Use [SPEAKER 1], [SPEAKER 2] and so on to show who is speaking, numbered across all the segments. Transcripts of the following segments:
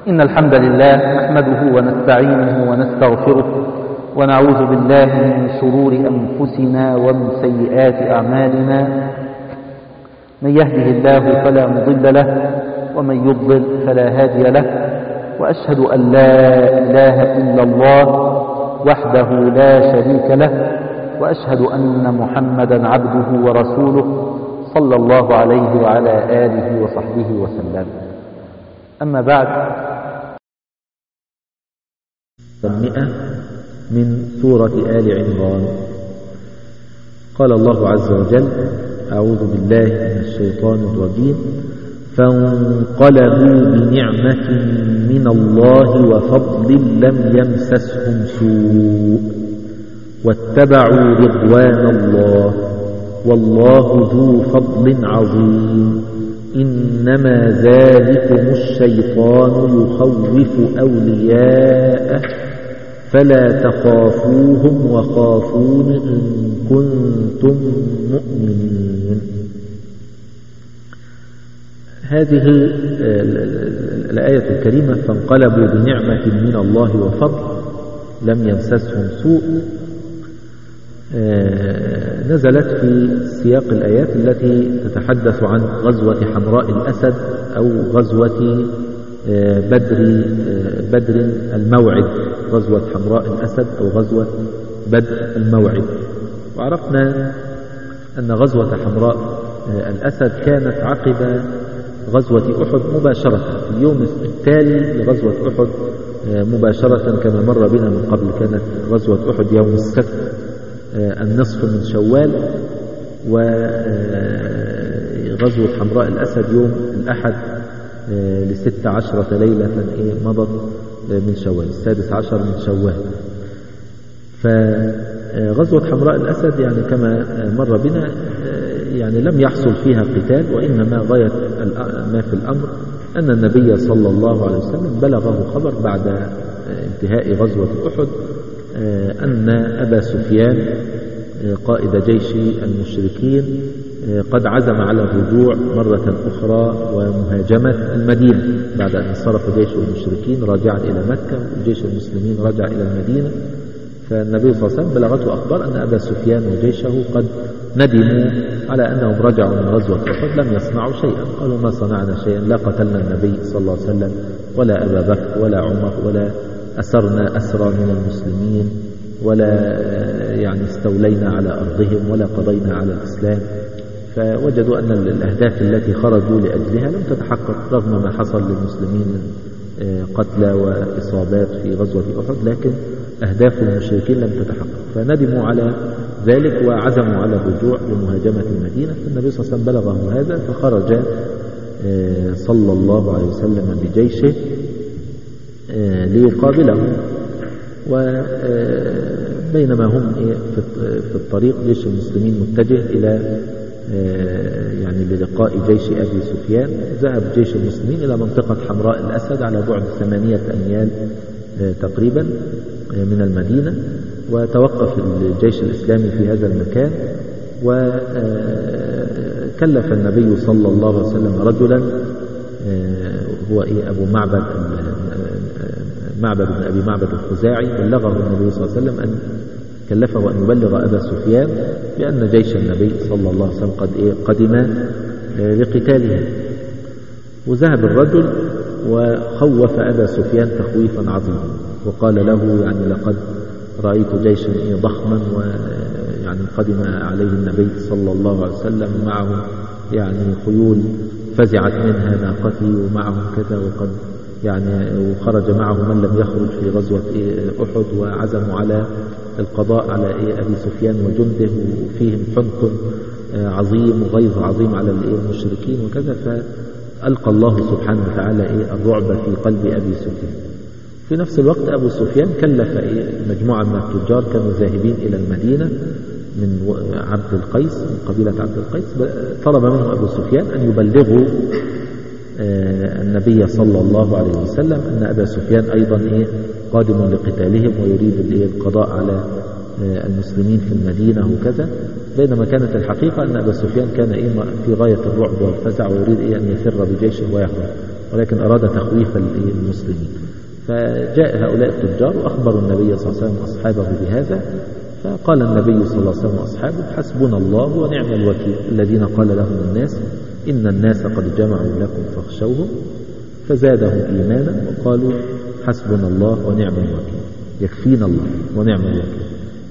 [SPEAKER 1] إن الحمد لله نحمده ونستعينه ونستغفره ونعوذ بالله من شرور أنفسنا ومن سيئات أعمالنا. من يهده الله فلا مضل له ومن يضلل فلا هادي له، وأشهد أن لا إله إلا الله وحده لا شريك له، وأشهد أن محمدا عبده ورسوله صلى الله عليه وعلى آله وصحبه وسلم. أما بعد،
[SPEAKER 2] 100 من سورة آل عمران. قال الله عز وجل: أعوذ بالله من الشيطان الرجيم. فانقلبوا بنعمة من الله وفضل لم يمسسهم سوء واتبعوا رضوان الله والله ذو فضل عظيم. إنما ذلكم الشيطان يخوف أولياءه فلا تخافوهم وخافون إن كنتم مؤمنين. هذه الآية الكريمة: فانقلبوا بنعمة من الله وفضل لم يمسسهم سوء، نزلت في سياق الآيات التي تتحدث عن غزوة حمراء الأسد أو غزوة بدر الموعد، غزوة حمراء الأسد أو غزوة بدر الموعد. وعرفنا أن غزوة حمراء الأسد كانت عقب غزوة أحد مباشرة، في اليوم التالي لغزوة أحد مباشرة كما مر بنا من قبل. كانت غزوة أحد يوم السبت النصف من شوال، وغزوة حمراء الأسد يوم الأحد ل16 ليلة مضت من شوال، 16 من شوال. فغزوة حمراء الأسد يعني كما مر بنا يعني لم يحصل فيها قتال، وإنما غاية ما في الأمر أن النبي صلى الله عليه وسلم بلغه خبر بعد انتهاء غزوة أحد أن أبا سفيان قائد جيش المشركين قد عزم على الرجوع مرة أخرى ومهاجمة المدينة بعد أن انصرف جيش المشركين راجعا إلى مكة وجيش المسلمين رجع إلى المدينة. فالنبي صلى الله عليه وسلم بلغته أخبار أن أبا سفيان وجيشه قد ندموا على أنهم رجعوا من غزوة أحد، لم يصنعوا شيئا، قالوا: ما صنعنا شيئا، لا قتلنا النبي صلى الله عليه وسلم ولا أبا بكر ولا عمر ولا أسرنا أسرى من المسلمين ولا يعني استولينا على أرضهم ولا قضينا على الإسلام. فوجدوا أن الأهداف التي خرجوا لأجلها لم تتحقق رغم ما حصل للمسلمين من قتلى وإصابات في غزوة أحد، لكن أهداف المشركين لم تتحقق، فندموا على ذلك وعزموا على الرجوع لمهاجمة المدينة. النبي صلى الله عليه وسلم بلغه هذا فخرج صلى الله عليه وسلم بجيشه ليقابله. وبينما هم في الطريق جيش المسلمين متجه إلى يعني للقاء جيش أبي سفيان، ذهب جيش المسلمين إلى منطقة حمراء الأسد على بعد 8 أميال تقريبا من المدينة، وتوقف الجيش الإسلامي في هذا المكان. وكلف النبي صلى الله عليه وسلم رجلا هو أبو معبد بن أبي معبد الخزاعي، بلغه النبي صلى الله عليه وسلم أن كلفه أن يبلغ أبا سفيان بأن جيش النبي صلى الله عليه وسلم قدم لقتاله. وذهب الرجل وخوف أبا سفيان تخويفا عظيما، وقال له: يعني لقد رأيت جيشا ضخما ويعني قدم عليه النبي صلى الله عليه وسلم معه يعني خيول فزعت منها ناقتي ومعهم كذا، وقد يعني وخرج معه من لم يخرج في غزوة أحد، وعزموا على القضاء على أبي سفيان وجنده، وفيهم حنق عظيم وغيظ عظيم على المشركين وكذا. فألقى الله سبحانه وتعالى الرعب في قلب أبي سفيان. في نفس الوقت أبو سفيان كلف مجموعة من التجار كانوا ذاهبين إلى المدينة من عبد القيس، من قبيلة عبد القيس، طلب منهم أبو سفيان أن يبلغوا النبي صلى الله عليه وسلم أن أبا سفيان أيضا قادم لقتالهم ويريد القضاء على المسلمين في المدينة وكذا. بينما كانت الحقيقة أن أبا سفيان كان في غاية الرعب والفزع ويريد أن يفر بجيشه ويهرب. ولكن أراد تخويف المسلمين. فجاء هؤلاء التجار وأخبروا النبي صلى الله عليه وسلم وأصحابه بهذا، فقال النبي صلى الله عليه وسلم وأصحابه: حسبنا الله ونعم الوكيل. الذين قال لهم الناس إن الناس قد جمعوا لكم فاخشوهم فزادهم إيمانا وقالوا حسبنا الله ونعم الوكيل، يكفينا الله ونعم الوكيل.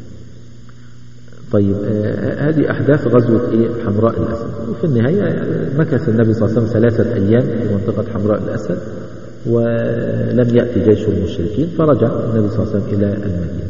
[SPEAKER 2] طيب، هذه أحداث غزوة حمراء الأسد. وفي النهاية مكث النبي صلى الله عليه وسلم 3 أيام في منطقة حمراء الأسد ولم يأتي جيش المشركين، فرجع النبي صلى الله عليه وسلم إلى المدينة.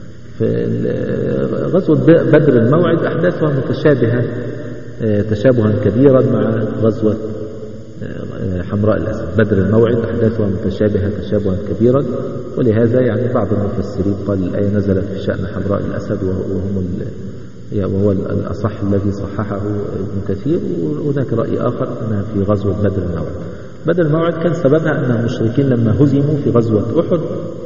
[SPEAKER 2] في غزوة بدر الموعد أحداثها متشابهة تشابها كبيرا مع غزوة حمراء الأسد. بدر الموعد أحداثها متشابهة تشابها كبيرا، ولهذا يعني بعض المفسرين قال الآية نزلت في شأن حمراء الأسد وهو الأصح الذي صححه ابن كثير. وهناك رأي آخر أنها في غزوة بدر الموعد. بدر الموعد كان سببها أن المشركين لما هزموا في غزوة أحد،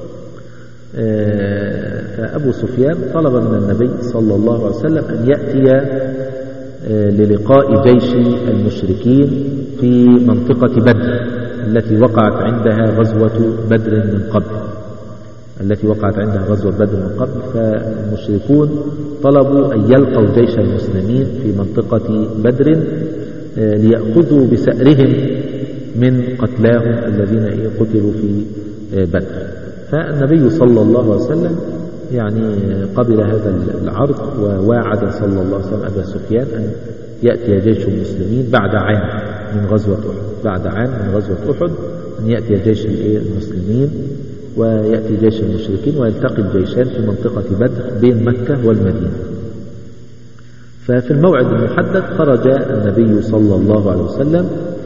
[SPEAKER 2] فأبو سفيان طلب من النبي صلى الله عليه وسلم أن يأتي للقاء جيش المشركين في منطقة بدر التي وقعت عندها غزوة بدر من قبل. فالمشركون طلبوا أن يلقوا جيش المسلمين في منطقة بدر ليأخذوا بسأرهم من قتلاهم الذين قتلوا في بدر. فالنبي صلى الله عليه وسلم يعني قبل هذا العرض، وواعد صلى الله عليه وسلم أبا سفيان أن يأتي جيش المسلمين بعد عام من غزوة أحد، أن يأتي جيش المسلمين ويأتي جيش المشركين ويلتقي الجيشان في منطقة بدر بين مكة والمدينة. ففي الموعد المحدد خرج النبي صلى الله عليه وسلم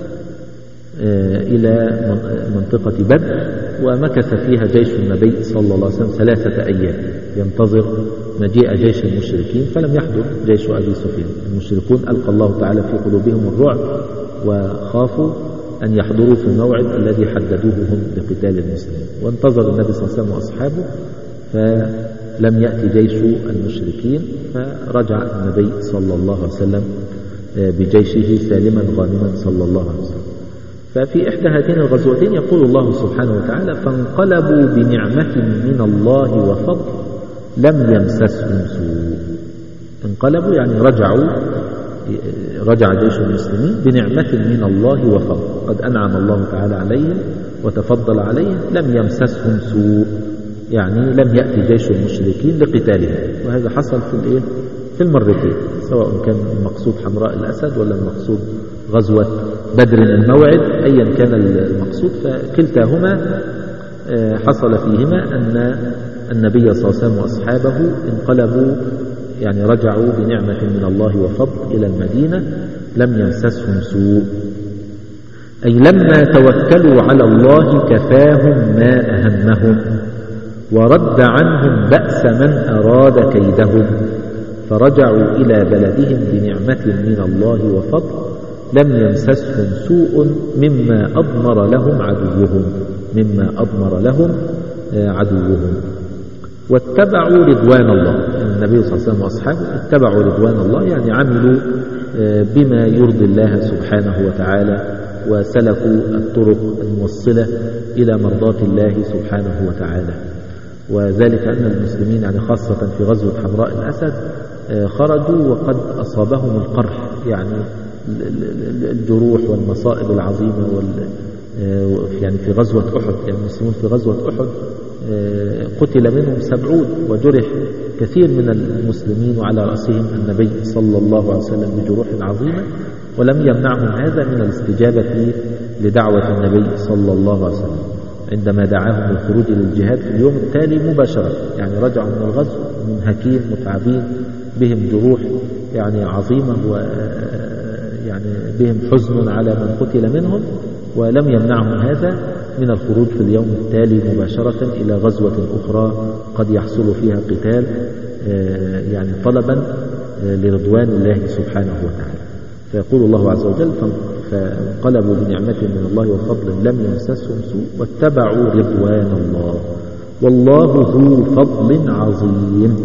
[SPEAKER 2] إلى منطقة بدر، ومكث فيها جيش النبي صلى الله عليه وسلم 3 أيام ينتظر مجيء جيش المشركين، فلم يحضر جيش أبي سفيان. المشركون ألقى الله تعالى في قلوبهم الرعب وخافوا أن يحضروا في الموعد الذي حددوه هم لقتال المسلمين، وانتظر النبي صلى الله عليه وسلم وأصحابه فلم يأتي جيش المشركين، فرجع النبي صلى الله عليه وسلم بجيشه سالما غانما صلى الله عليه وسلم. ففي إحدى هاتين الغزوتين يقول الله سبحانه وتعالى: فانقلبوا بنعمة من الله وفضل لم يمسسهم سوء. انقلبوا يعني رجع جيش المسلمين بنعمة من الله وفضل، قد أنعم الله تعالى عليهم وتفضل عليهم. لم يمسسهم سوء يعني لم يأتي جيش المشركين لقتالهم. وهذا حصل في المرتين، سواء كان المقصود حمراء الأسد ولا المقصود غزوة بدر الموعد، أيا كان المقصود، فكلتاهما حصل فيهما أن النبي صلى الله عليه وسلم وأصحابه انقلبوا يعني رجعوا بنعمة من الله وفضل إلى المدينة لم يمسسهم سوء، أي لما توكلوا على الله كفاهم ما أهمهم ورد عنهم بأس من أراد كيدهم، فرجعوا إلى بلدهم بنعمة من الله وفضل لم يمسسهم سوء مما أضمر لهم عدوهم واتبعوا رضوان الله. النبي صلى الله عليه وسلم وأصحابه اتبعوا رضوان الله، يعني عملوا بما يرضي الله سبحانه وتعالى، وسلكوا الطرق الموصلة إلى مرضاة الله سبحانه وتعالى. وذلك أن المسلمين يعني خاصة في غزوة حمراء الأسد خرجوا وقد أصابهم القرح، يعني الجروح والمصائب العظيمة يعني في غزوة أحد، يعني المسلمون في غزوة أحد قتل منهم 70 وجرح كثير من المسلمين، وعلى رأسهم النبي صلى الله عليه وسلم بجروح عظيمة، ولم يمنعهم هذا من الاستجابة لدعوة النبي صلى الله عليه وسلم عندما دعاهم للخروج للجهاد في اليوم التالي مباشرة. يعني رجعوا من الغزو منهكين متعبين بهم جروح يعني عظيمة، ويعني بهم حزن على من قتل منهم، ولم يمنعهم هذا من الخروج في اليوم التالي مباشرة إلى غزوة أخرى قد يحصل فيها قتال يعني طلبا لرضوان الله سبحانه وتعالى. فيقول الله عز وجل: فانقلبوا بنعمة من الله وفضل لم يمسسهم سوء واتبعوا رضوان الله والله ذو فضل عظيم.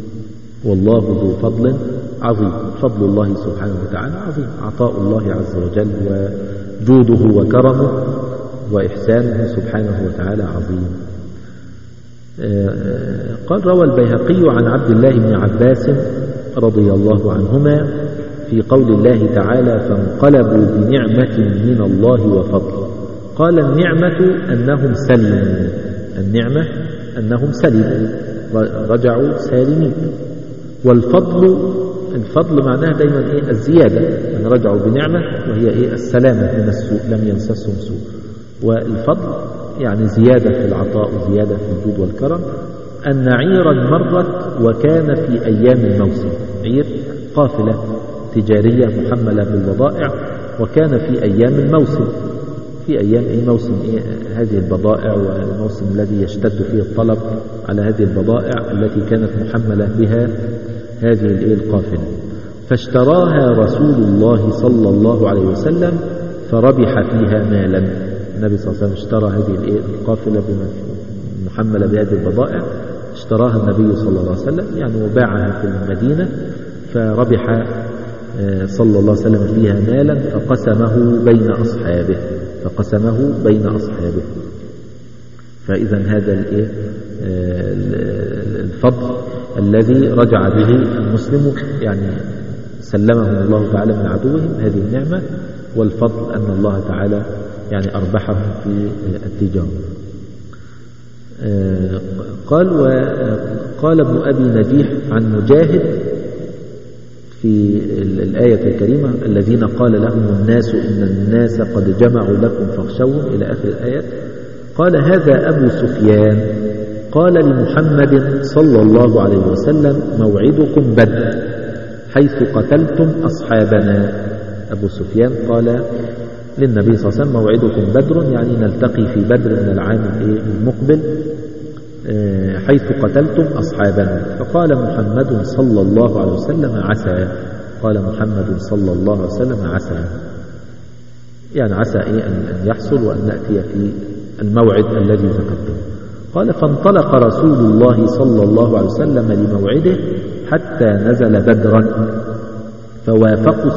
[SPEAKER 2] فضل الله سبحانه وتعالى عظيم، عطاء الله عز وجل وجوده وكرمه وإحسانه سبحانه وتعالى عظيم. قال روى البيهقي عن عبد الله بن عباس رضي الله عنهما في قول الله تعالى فانقلبوا بنعمة من الله وفضل. قال النعمة أنهم سلموا، النعمة أنهم سلموا رجعوا سالمين. الفضل معناها دايما الزيادة، أن رجعوا بنعمة وهي السلامة من السوء، لم يمسسهم سوء. والفضل يعني زيادة في العطاء وزيادة في الجود والكرم. أن عيرا مرت وكان في أيام الموسم، عير قافلة تجارية محملة بالبضائع، وكان في أيام الموسم، في أيام موسم هذه البضائع، والموسم الذي يشتد فيه الطلب على هذه البضائع التي كانت محملة بها هذه القافلة. فاشتراها رسول الله صلى الله عليه وسلم فربح فيها مالا. النبي صلى الله عليه وسلم اشترى هذه القافلة محملة بهذه البضائع، اشتراها النبي صلى الله عليه وسلم يعني وباعها في المدينة، فربح صلى الله عليه وسلم فيها مالا فقسمه بين أصحابه. فإذا هذا الفضل الذي رجع به المسلم، يعني سلمهم الله تعالى من عدوهم هذه النعمة. والفضل أن الله تعالى يعني أربحهم في التجارة. قال ابن أبي نجيح عن مجاهد في الآية الكريمة الذين قال لهم الناس إن الناس قد جمعوا لكم فاخشوهم إلى آخر الآيات. قال هذا أبو سفيان قال لمحمد صلى الله عليه وسلم موعدكم بدر حيث قتلتم أصحابنا. أبو سفيان قال للنبي صلى الله عليه وسلم موعدكم بدر، يعني نلتقي في بدر من العام المقبل حيث قتلتم أصحابنا. فقال محمد صلى الله عليه وسلم عسى، قال محمد صلى الله عليه وسلم عسى، يعني عسى أن يحصل وأن نأتي في الموعد الذي ذكرته. قال فانطلق رسول الله صلى الله عليه وسلم لموعده حتى نزل بدرا فوافقوا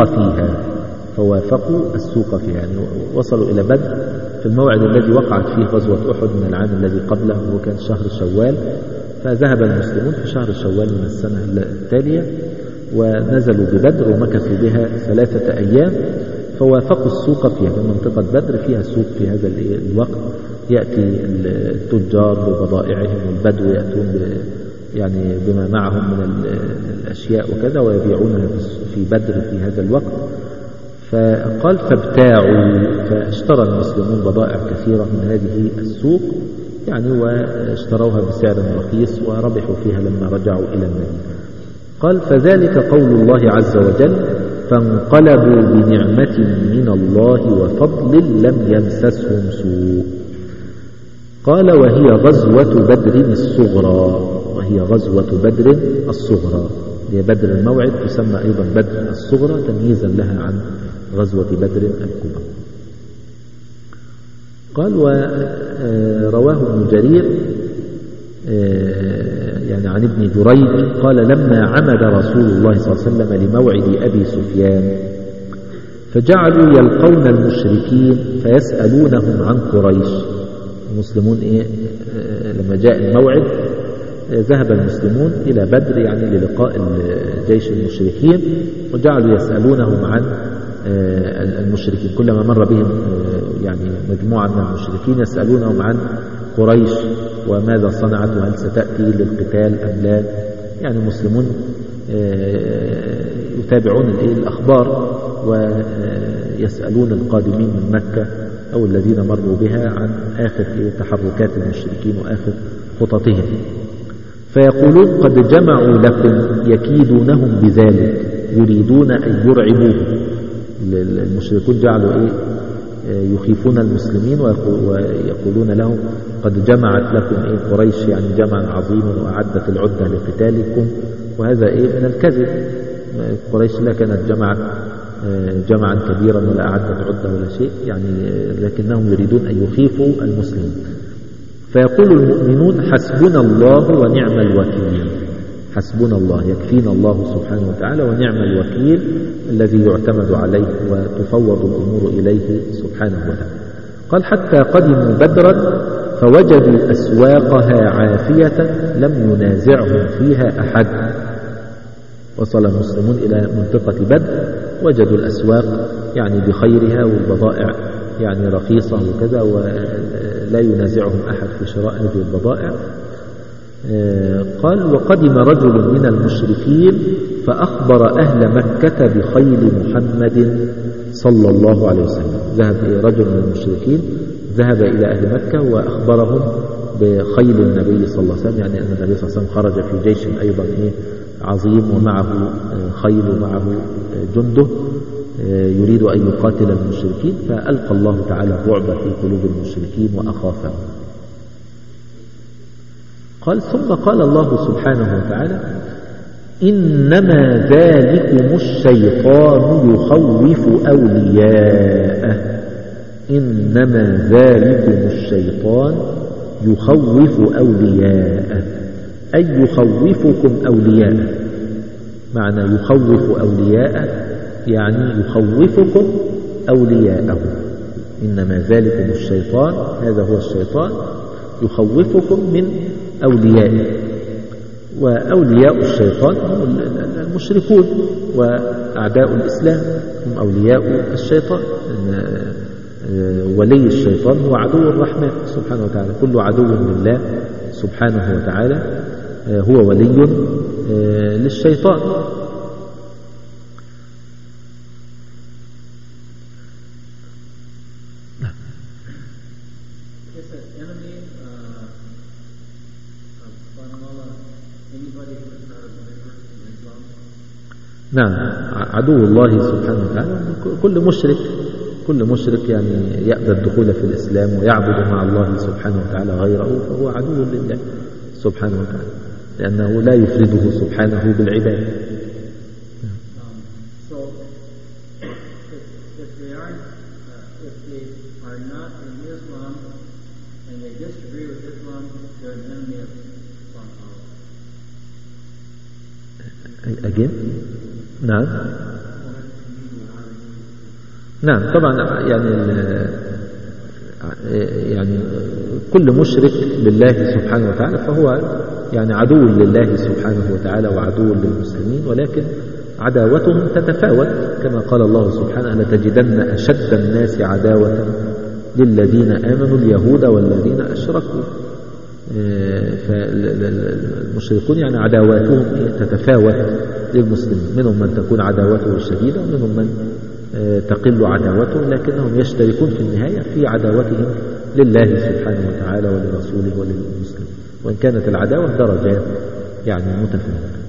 [SPEAKER 2] السوق فيها، يعني وصلوا إلى بدر في الموعد الذي وقعت فيه غزوة أحد من العام الذي قبله، وكان شهر شوال. فذهب المسلمون في شهر شوال من السنة التالية ونزلوا ببدر ومكثوا بها 3 أيام، فوافقوا السوق فيها. في منطقة بدر فيها سوق في هذا الوقت، يأتي التجار ببضائعهم والبدو يأتون يعني بما معهم من الأشياء وكذا ويبيعونها في بدر في هذا الوقت. فقال فابتاعوا، فاشترى المسلمون بضائع كثيرة من هذه السوق يعني واشتروها بسعر رخيص وربحوا فيها لما رجعوا إلى المدينة. قال فذلك قول الله عز وجل فانقلبوا بنعمة من الله وفضل لم يمسسهم سوء. قال وهي غزوة بدر الصغرى، هي بدر الموعد تسمى أيضا بدر الصغرى تمييزا لها عن غزوة بدر الكبرى. قال ورواه ابن جرير يعني عن ابن جريج قال لما عمد رسول الله صلى الله عليه وسلم لموعد أبي سفيان فجعلوا يلقون المشركين فيسألونهم عن قريش. المسلمون لما جاء الموعد ذهب المسلمون إلى بدر يعني للقاء جيش المشركين، وجعلوا يسألونهم عن المشركين. كلما مر بهم يعني مجموعة من المشركين يسألونهم عن قريش وماذا صنعت وهل ستأتي للقتال أم لا. يعني المسلمون يتابعون الأخبار ويسألون القادمين من مكة أو الذين مروا بها عن آخر تحركات المشركين وآخر خططهم، فيقولون قد جمعوا لكم يكيدونهم بذلك يريدون أن يرعبوهم. المشركون جعلوا يخيفون المسلمين ويقولون لهم قد جمعت لكم قريش يعني جمعا عظيما وأعدت العدة لقتالكم، وهذا من الكذب. قريش لا كانت جمعت جمعا كبيرا ولا أعدت عدة ولا شيء يعني، لكنهم يريدون أن يخيفوا المسلمين. فيقول المؤمنون حسبنا الله ونعم الوكيل، حسبنا الله يكفينا الله سبحانه وتعالى ونعم الوكيل الذي يعتمد عليه وتفوض الأمور إليه سبحانه وتعالى. قال حتى قدموا بدرا فوجدوا أسواقها عافية لم ينازعهم فيها أحد. وصل المسلمون إلى منطقة بدر وجدوا الأسواق يعني بخيرها والبضائع يعني رخيصة وكذا ولا ينازعهم أحد في شراء هذه البضائع. قال وقدم رجل من المشركين فأخبر أهل مكة بخيل محمد صلى الله عليه وسلم. ذهب رجل من المشركين ذهب إلى أهل مكة وأخبرهم بخيل النبي صلى الله عليه وسلم، يعني أن النبي صلى الله عليه وسلم خرج في جيش أيضا عظيم ومعه خيل ومعه جنده يريد أن يقاتل المشركين، فألقى الله تعالى الرعب في قلوب المشركين وأخافهم. قال ثم قال الله سبحانه وتعالى إنما ذلكم الشيطان يخوف أولياءه. إنما ذلكم الشيطان يخوف أولياءه أي يخوفكم أولياءه. معنى يخوف أولياءه يعني يخوفكم أولياءه. إنما ذلكم الشيطان، هذا هو الشيطان، يخوفكم من أوليائه. وأولياء الشيطان هم المشركون وأعداء الإسلام، هم أولياء الشيطان. ولي الشيطان هو عدو الرحمن سبحانه وتعالى. كل عدو لله سبحانه وتعالى هو ولي للشيطان. نعم عدو الله سبحانه وتعالى كل مشرك يعني يأبى الدخول في الإسلام ويعبد مع الله سبحانه وتعالى غيره فهو عدو لله سبحانه وتعالى، لأنه لا يفرده سبحانه بالعبادة. أجل نعم طبعا يعني كل مشرك بالله سبحانه وتعالى فهو يعني عدو لله سبحانه وتعالى وعدو للمسلمين، ولكن عداوتهم تتفاوت كما قال الله سبحانه لتجدن أشد الناس عداوة للذين آمنوا اليهود والذين أشركوا. فالمشركون يعني عداواتهم تتفاوت للمسلمين، منهم من تكون عداوته شديدة ومنهم من تقل عداوته، لكنهم يشتركون في النهاية في عداوتهم لله سبحانه وتعالى ولرسوله وللمسلمين، وإن كانت العداوة درجات يعني متفاوتة.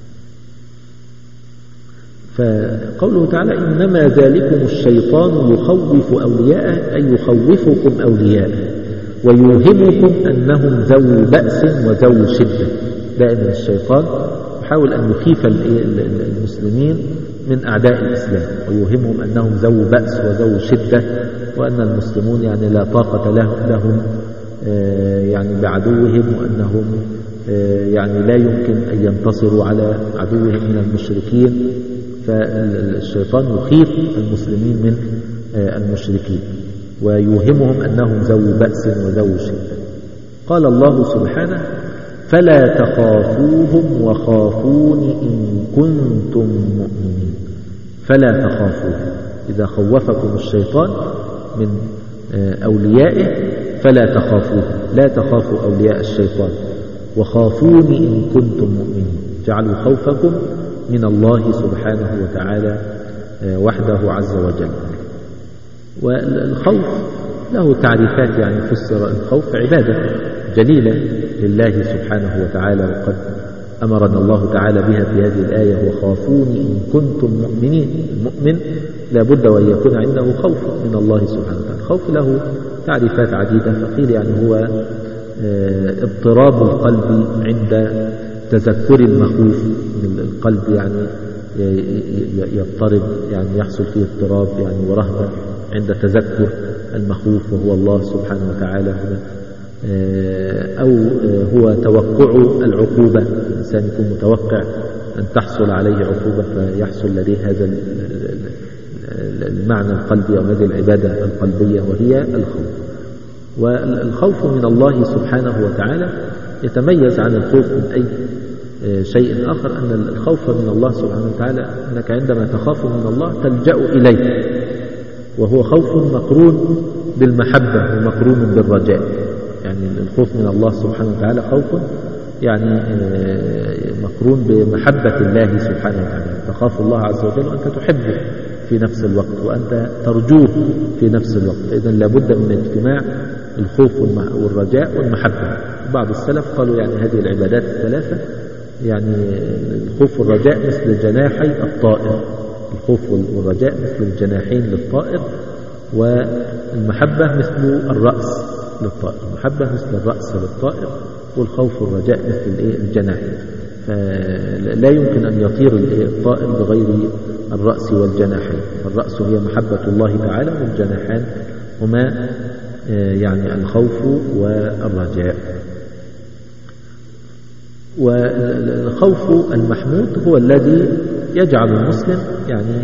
[SPEAKER 2] فقوله تعالى إنما ذلكم الشيطان يخوف أولياءه أي يخوفكم أولياءه ويوهمكم أنهم ذو بأس وذو شدة. دائما الشيطان يحاول أن يخيف المسلمين من أعداء الإسلام ويوهمهم أنهم ذو بأس وذو شدة، وأن المسلمون يعني لا طاقة لهم يعني بعدوهم، وأنهم يعني لا يمكن أن ينتصروا على عدوهم من المشركين. فالشيطان يخيف المسلمين من المشركين ويوهمهم أنهم ذو بأس وذو شدة. قال الله سبحانه فلا تخافوهم وخافون إن كنتم مؤمنين. فلا تخافوهم، إذا خوفكم الشيطان من أوليائه فلا تخافوهم، لا تخافوا أولياء الشيطان، وخافون إن كنتم مؤمنين. جعلوا خوفكم من الله سبحانه وتعالى وحده عز وجل. والخوف له تعريفات، يعني فسر الخوف عبادة جليلة لله سبحانه وتعالى، وقد أمرنا الله تعالى بها في هذه الآية وخافون إن كنتم مؤمنين. المؤمن لا بد وأن يكون عنده خوف من الله سبحانه وتعالى. الخوف له تعريفات عديدة، فقيل يعني هو اضطراب القلب عند تذكر المخوف. القلب يعني يضطرب، يعني يحصل فيه اضطراب يعني ورهبة عند تذكر المخوف وهو الله سبحانه وتعالى، أو هو توقع العقوبة. الإنسان يكون متوقع أن تحصل عليه عقوبة فيحصل لديه هذا المعنى القلبي أو هذه العبادة القلبية، وهي الخوف. والخوف من الله سبحانه وتعالى يتميز عن الخوف من أي شيء آخر، أن الخوف من الله سبحانه وتعالى أنك عندما تخاف من الله تلجأ إليه، وهو خوف مقرون بالمحبة ومقرون بالرجاء. يعني الخوف من الله سبحانه وتعالى خوف يعني مقرون بمحبة الله سبحانه وتعالى، تخاف الله عز وجل وأنت تحبه في نفس الوقت، وأنت ترجوه في نفس الوقت. إذن لابد من اجتماع الخوف والرجاء والمحبة. بعض السلف قالوا يعني هذه العبادات الثلاثة، يعني الخوف والرجاء مثل جناحي الطائر، الخوف والرجاء مثل الجناحين للطائر، والمحبة مثل الرأس للطائر، المحبة مثل الرأس للطائر، والخوف والرجاء مثل الجناحين. فلا يمكن أن يطير الطائر بغير الرأس والجناحين. الرأس هي محبة الله تعالى، والجناحان هما يعني الخوف والرجاء. والخوف المحمود هو الذي يجعل المسلم يعني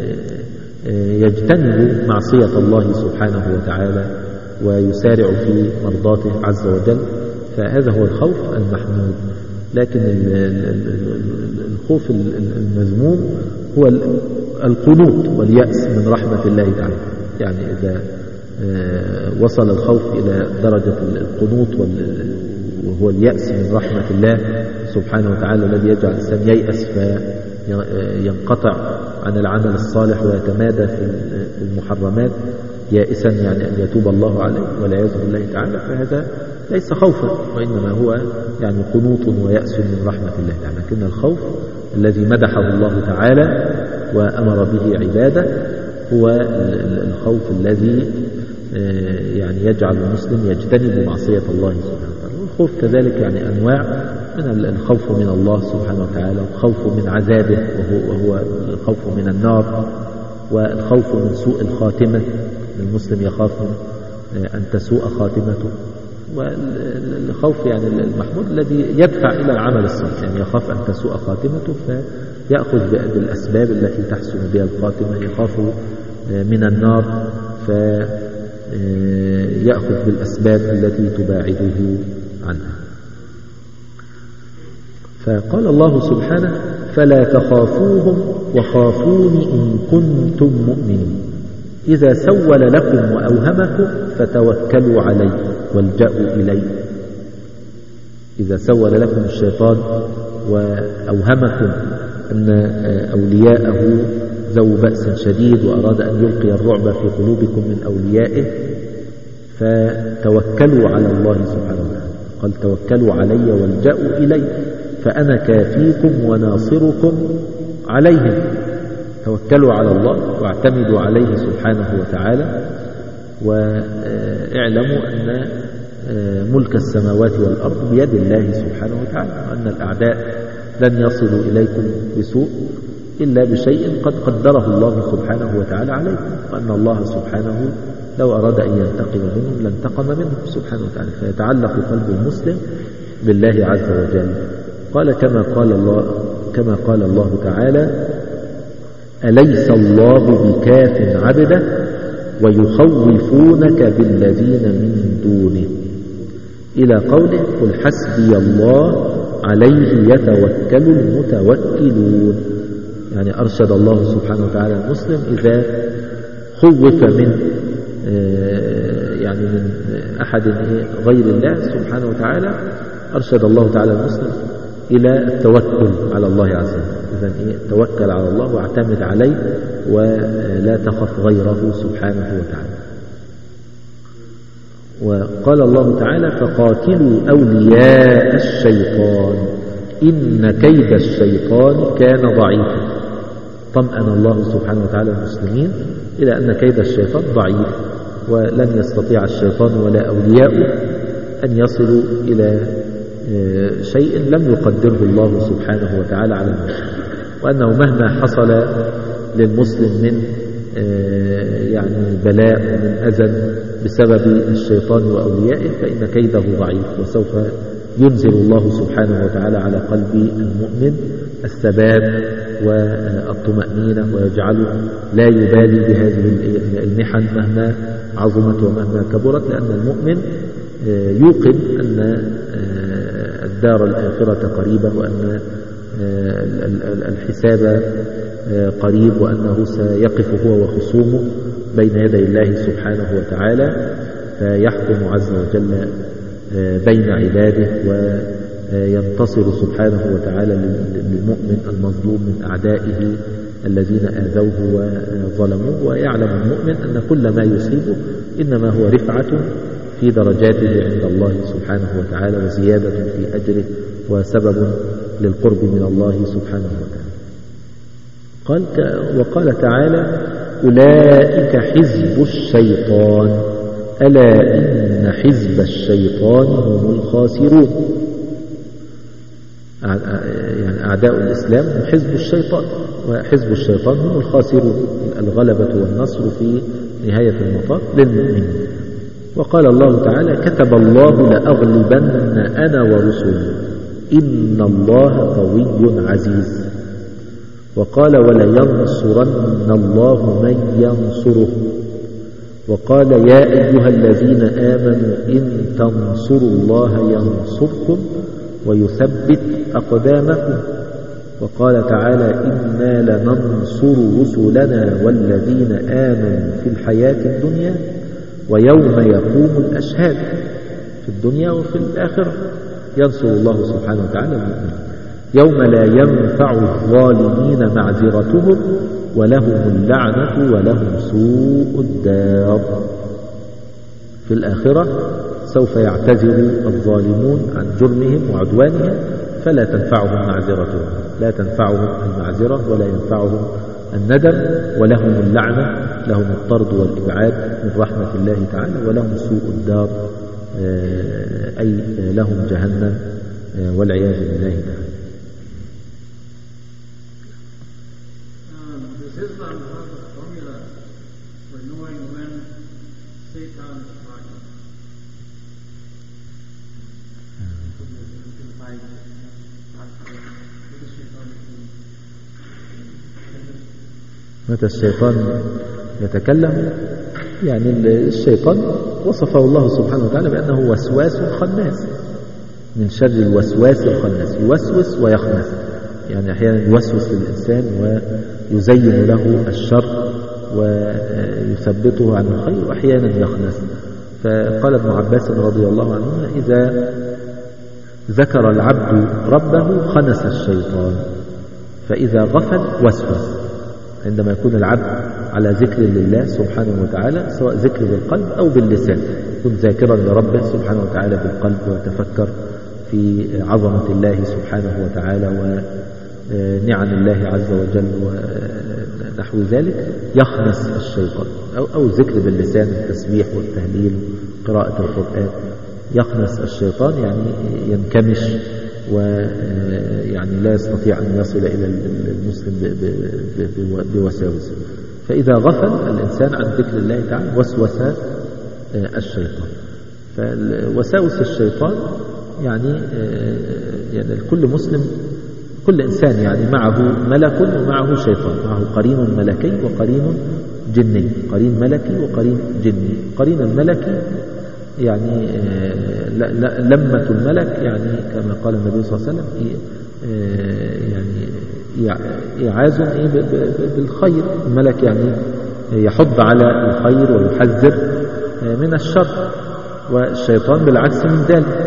[SPEAKER 2] يجتنب معصية الله سبحانه وتعالى ويسارع في مرضاته عز وجل، فهذا هو الخوف المحمود. لكن الخوف المذموم هو القنوط واليأس من رحمة الله تعالى. يعني إذا وصل الخوف إلى درجة القنوط وهو اليأس من رحمة الله سبحانه وتعالى الذي يجعل الإنسان ييأس فينقطع عن العمل الصالح ويتمادى في المحرمات يائسا يعني أن يتوب الله عليه والعياذ بالله تعالى، فهذا ليس خوفا، وإنما هو يعني قنوط ويأس من رحمة الله تعالى. لكن الخوف الذي مدحه الله تعالى وأمر به عباده هو الخوف الذي يعني يجعل المسلم يجتنب معصية الله سبحانه وتعالى. والخوف كذلك يعني أنواع، من الخوف من الله سبحانه وتعالى، والخوف من عذابه وهو الخوف من النار، والخوف من سوء الخاتمة، المسلم يخاف أن تسوء خاتمته، والخوف يعني المحمود الذي يدفع إلى العمل الصالح، يعني يخاف أن تسوء خاتمته فيأخذ بالأسباب التي تحسن بها الخاتمة، يخاف من النار فيأخذ بالأسباب التي تباعده عنها. فقال الله سبحانه: فلا تخافوهم وخافوني إن كنتم مؤمنين، إذا سول لكم وأوهمكم فتوكلوا عليه والجأوا إليه. إذا سول لكم الشيطان وأوهمكم أن أولياءه ذو بأس شديد وأراد أن يلقي الرعب في قلوبكم من أوليائه، فتوكلوا على الله سبحانه وتعالى. قال: توكلوا علي والجأوا إلي فأنا كافيكم وناصركم عليهم. توكلوا على الله واعتمدوا عليه سبحانه وتعالى، واعلموا أن ملك السماوات والأرض بيد الله سبحانه وتعالى، وأن الأعداء لن يصلوا إليكم بسوء إلا بشيء قد قدره الله سبحانه وتعالى عليكم، وأن الله سبحانه لو أراد أن ينتقم منهم لانتقم منهم سبحانه وتعالى. فيتعلق قلب المسلم بالله عز وجل. قال كما قال الله تعالى: أليس الله بكاف عبده ويخوفونك بالذين من دونه، إلى قوله: قل حسبي الله عليه يتوكل المتوكلون. يعني أرشد الله سبحانه وتعالى المسلم إذا خوف من يعني من أحد غير الله سبحانه وتعالى، أرشد الله تعالى المسلم إلى التوكل على الله عز وجل. إذن توكل على الله واعتمد عليه ولا تخف غيره سبحانه وتعالى. وقال الله تعالى: فقاتلوا أولياء الشيطان إن كيد الشيطان كان ضعيفا. طمأن الله سبحانه وتعالى المسلمين إلى أن كيد الشيطان ضعيف، ولن يستطيع الشيطان ولا أولياؤه أن يصلوا إلى شيء لم يقدره الله سبحانه وتعالى على المسلم، وأنه مهما حصل للمسلم من يعني بلاء ومن أذى بسبب الشيطان وأوليائه فإن كيده ضعيف، وسوف ينزل الله سبحانه وتعالى على قلب المؤمن الثبات والطمأنينة، ويجعله لا يبالي بهذه المحن مهما عظمت ومهما كبرت، لأن المؤمن يوقن أن الدار الآخرة قريبة، وأن الحساب قريب، وأنه سيقف هو وخصومه بين يدي الله سبحانه وتعالى، فيحكم عز وجل بين عباده وينتصر سبحانه وتعالى للمؤمن المظلوم من أعدائه الذين آذوه وظلموه. ويعلم المؤمن أن كل ما يصيبه إنما هو رفعة في درجاته عند الله سبحانه وتعالى، وزيادة في أجره، وسبب للقرب من الله سبحانه وتعالى. وقال تعالى: أولئك حزب الشيطان ألا إن حزب الشيطان هم الخاسرون. يعني أعداء الإسلام هم حزب الشيطان، وحزب الشيطان هم الخاسرون. الغلبة والنصر في نهاية المطاف للمؤمنين. وقال الله تعالى: كتب الله لأغلبن أنا ورسلي إن الله قوي عزيز. وقال: ولينصرن الله من ينصره. وقال: يا أيها الذين آمنوا إن تنصروا الله ينصركم ويثبت أقدامكم. وقال تعالى: إنا لننصر رسلنا والذين آمنوا في الحياة الدنيا ويوم يقوم الأشهاد. في الدنيا وفي الآخرة ينصر الله سبحانه وتعالى المؤمنين. يوم لا ينفع الظالمين معذرتهم ولهم اللعنة ولهم سوء الدار. في الآخرة سوف يعتذر الظالمون عن جرمهم وعدوانهم، فلا تنفعهم معذرتهم، لا تنفعهم المعذرة ولا ينفعهم الندم، ولهم اللعنة، لهم الطرد والإبعاد من رحمة الله تعالى، ولهم سوء الدار أي لهم جهنم والعياذ بالله تعالى.
[SPEAKER 3] Does Islam have a formula for knowing when Satan is lying?
[SPEAKER 2] متى الشيطان يتكلم؟ يعني الشيطان وصفه الله سبحانه وتعالى بأنه وسواس خناس، من شر الوسواس الخناس، يوسوس ويخنس. يعني أحيانا يوسوس للإنسان ويزين له الشر ويثبته عن الخير، وأحيانا يخنس. فقال ابن عباس رضي الله عنهما: إذا ذكر العبد ربه خنس الشيطان، فإذا غفل وسوس. عندما يكون العبد على ذكر لله سبحانه وتعالى، سواء ذكر بالقلب أو باللسان، يكون ذاكرا لربه سبحانه وتعالى بالقلب ويتفكر في عظمة الله سبحانه وتعالى ونعم الله عز وجل ونحو ذلك، يخنس الشيطان. أو ذكر باللسان، التسبيح والتهليل، قراءة القرآن. يخنس الشيطان يعني ينكمش، ويعني لا يستطيع أن يصل إلى المسلم بوساوسه. فإذا غفل الإنسان عن ذكر الله تعالى وسوس الشيطان. فوساوس الشيطان يعني كل مسلم، كل إنسان يعني معه ملك ومعه شيطان، معه قرين ملكي وقرين جني، قرين ملكي وقرين جني. قرين الملكي يعني لمة الملك، يعني كما قال النبي صلى الله عليه وسلم يعني إعاز بالخير. الملك يعني يحض على الخير ويحذر من الشر، والشيطان بالعكس من ذلك،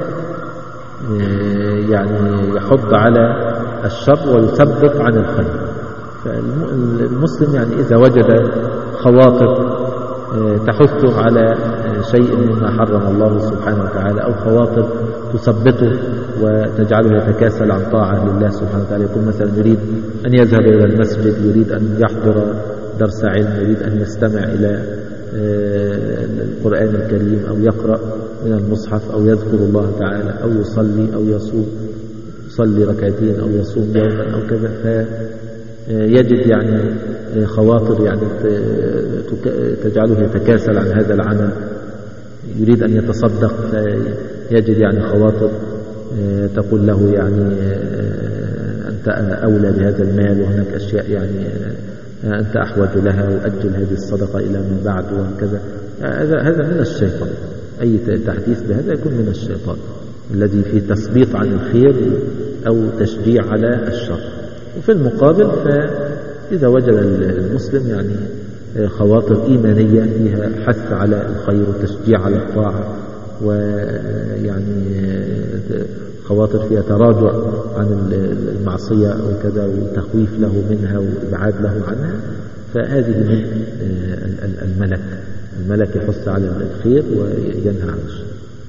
[SPEAKER 2] يعني يحض على الشر ويثبط عن الخير. فالمسلم يعني إذا وجد خواطر تحثه على شيء مما حرم الله سبحانه وتعالى، أو خواطر تثبته وتجعله يتكاسل عن طاعة لله سبحانه وتعالى، يكون مثلا يريد أن يذهب إلى المسجد، يريد أن يحضر درس علم، يريد أن يستمع إلى القرآن الكريم، أو يقرأ من المصحف، أو يذكر الله تعالى، أو يصلي، أو يصلي ركعتين، أو يصوم يوما أو كذا، فيجد يعني خواطر يعني تجعله يتكاسل عن هذا العمل. يريد أن يتصدق، فيجد يعني خواطر تقول له يعني أنت أولى بهذا المال، وهناك أشياء يعني أنت أحوج لها، وأجل هذه الصدقة إلى ما بعد وهكذا. هذا من الشيطان. أي تحديث بهذا يكون من الشيطان الذي فيه تثبيط عن الخير أو تشجيع على الشر. وفي المقابل فإذا وجد المسلم يعني خواطر إيمانية فيها حث على الخير وتشجيع على الطاعة، ويعني خواطر فيها تراجع عن المعصية وكذا، وتخويف له منها وإبعاد له عنها، فهذه من الملك. الملك يحث على الخير وينهى عن الشر.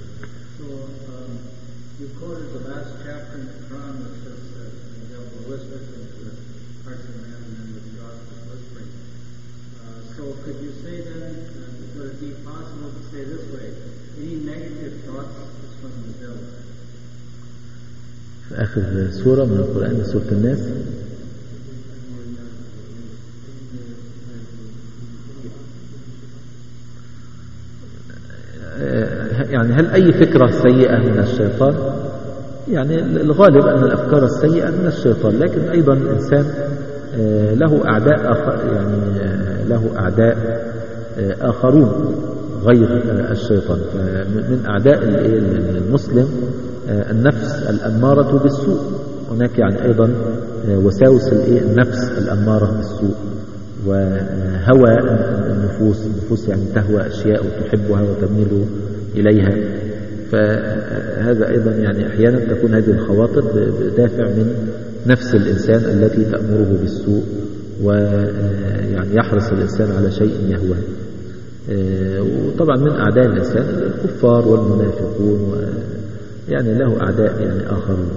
[SPEAKER 2] في آخر سورة من القرآن، سورة الناس، يعني هل أي فكرة سيئة من الشيطان؟ يعني الغالب أن الأفكار السيئة من الشيطان، لكن أيضا الإنسان له أعداء يعني له أعداء آخرون غير الشيطان. فمن أعداء المسلم النفس الأمارة بالسوء. هناك يعني أيضا وساوس النفس الأمارة بالسوء، وهوى النفوس يعني تهوى أشياء وتحبها وتميل إليها. فهذا أيضا يعني أحيانا تكون هذه الخواطر بدافع من نفس الإنسان التي تأمره بالسوء، ويعني يحرص الإنسان على شيء يهواه. وطبعا من أعداء الإنسان الكفار والمنافقون، يعني له أعداء يعني آخرون.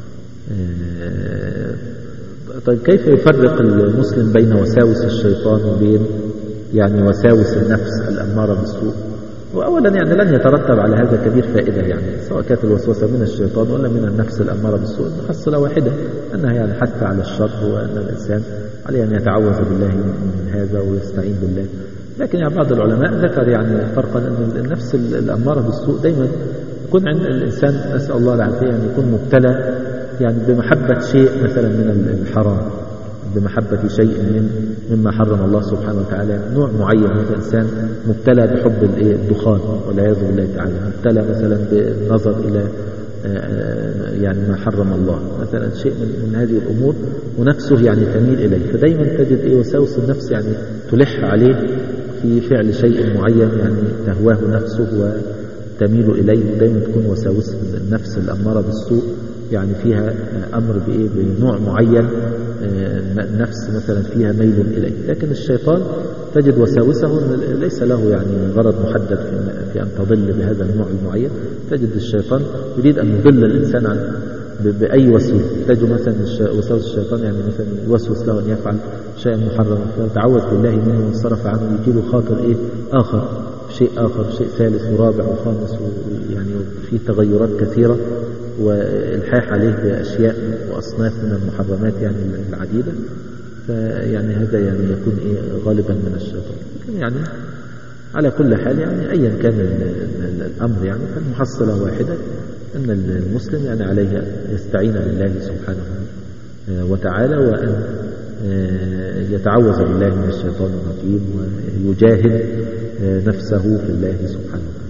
[SPEAKER 2] طيب كيف يفرق المسلم بين وساوس الشيطان وبين يعني وساوس النفس الأمارة بالسوء؟ وأولا يعني لن يترتب على هذا كبير فائدة، يعني سواء كانت الوسوسة من الشيطان ولا من النفس الأمارة بالسوء، محصلة واحدة أنها يعني حث على الشر، وأن الإنسان عليه أن يتعوذ بالله من هذا ويستعين بالله. لكن يعني بعض العلماء ذكر يعني فرقا أن النفس الأمارة بالسوء دايما يكون عند الإنسان، نسأل الله العافية، يعني يكون مبتلى يعني بمحبة شيء مثلا من الحرام، بمحبة شيء مما حرم الله سبحانه وتعالى، نوع معين من الإنسان مبتلى بحب الدخان والعياذ بالله تعالى، مبتلى مثلا بالنظر إلى يعني ما حرم الله، مثلا شيء من هذه الأمور، ودنفسه يعني تميل إليه. فدايما تجد وساوس النفس يعني تلح عليه في فعل شيء معين يعني تهواه نفسه وتميل إليه. ودايما تكون وساوس النفس الأمارة بالسوء يعني فيها أمر بنوع معين، نفس مثلا فيها ميل إليه. لكن الشيطان تجد وساوسه ليس له يعني غرض محدد في أن تضل بهذا النوع المعين. تجد الشيطان يريد أن يضل الإنسان عن بأي وسيلة. تجد مثلا وساوس الشيطان يعني مثلا يوسوس له أن يفعل شيئا محرما، فتعوذ بالله منه وانصرف عنه، يجيله خاطر آخر، شيء آخر، شيء ثالث ورابع وخامس، يعني في تغيرات كثيرة والحاح عليه بأشياء وأصناف من المحرمات يعني العديدة. فيعني هذا يعني يكون غالبا من الشيطان. يعني على كل حال يعني أيا كان الأمر يعني فالمحصلة واحدة، أن المسلم يعني عليه يستعين بالله سبحانه وتعالى، وأن يتعوذ بالله من الشيطان الرجيم، ويجاهد نفسه في الله سبحانه وتعالى.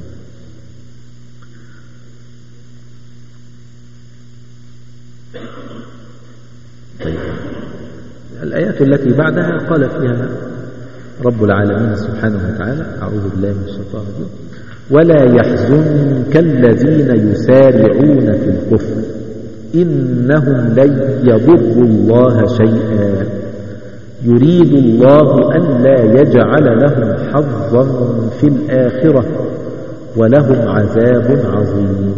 [SPEAKER 2] طيب. الآيات التي بعدها قال فيها رب العالمين سبحانه وتعالى: أعوذ بالله من الشيطان الرجيم: ولا يحزنك الذين يسارعون في الكفر إنهم لن يضروا الله شيئا يريد الله أن لا يجعل لهم حظا في الآخرة ولهم عذاب عظيم.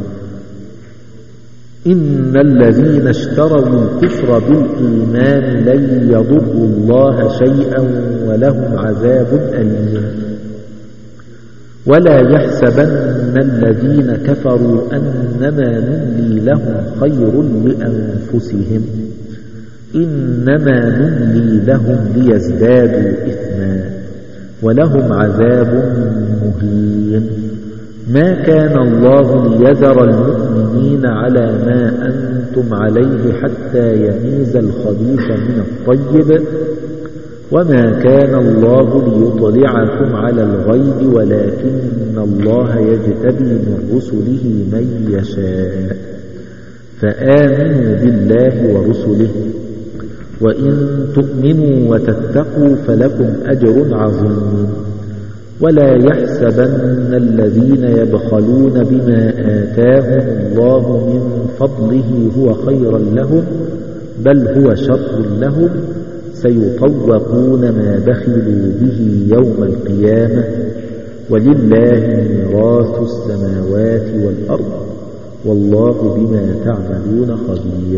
[SPEAKER 2] إن الذين اشتروا الكفر بالإيمان لن يضروا الله شيئا ولهم عذاب أليم. ولا يحسبن الذين كفروا أنما نملي لهم خير لأنفسهم إنما نملي لهم ليزدادوا إثما ولهم عذاب مهين. ما كان الله ليذر المؤمنين مطمئنين على ما أنتم عليه حتى يميز الخبيث من الطيب وما كان الله ليطلعكم على الغيب ولكن الله يجتبي من رسله من يشاء فآمنوا بالله ورسله وإن تؤمنوا وتتقوا فلكم أجر عظيم ولا يحسبن الذين يبخلون بما آتاهم الله من فضله هو خيرا لهم بل هو شر لهم سيطوقون ما بخلوا به يوم القيامة ولله ميراث السماوات والأرض والله بما تعملون خبير.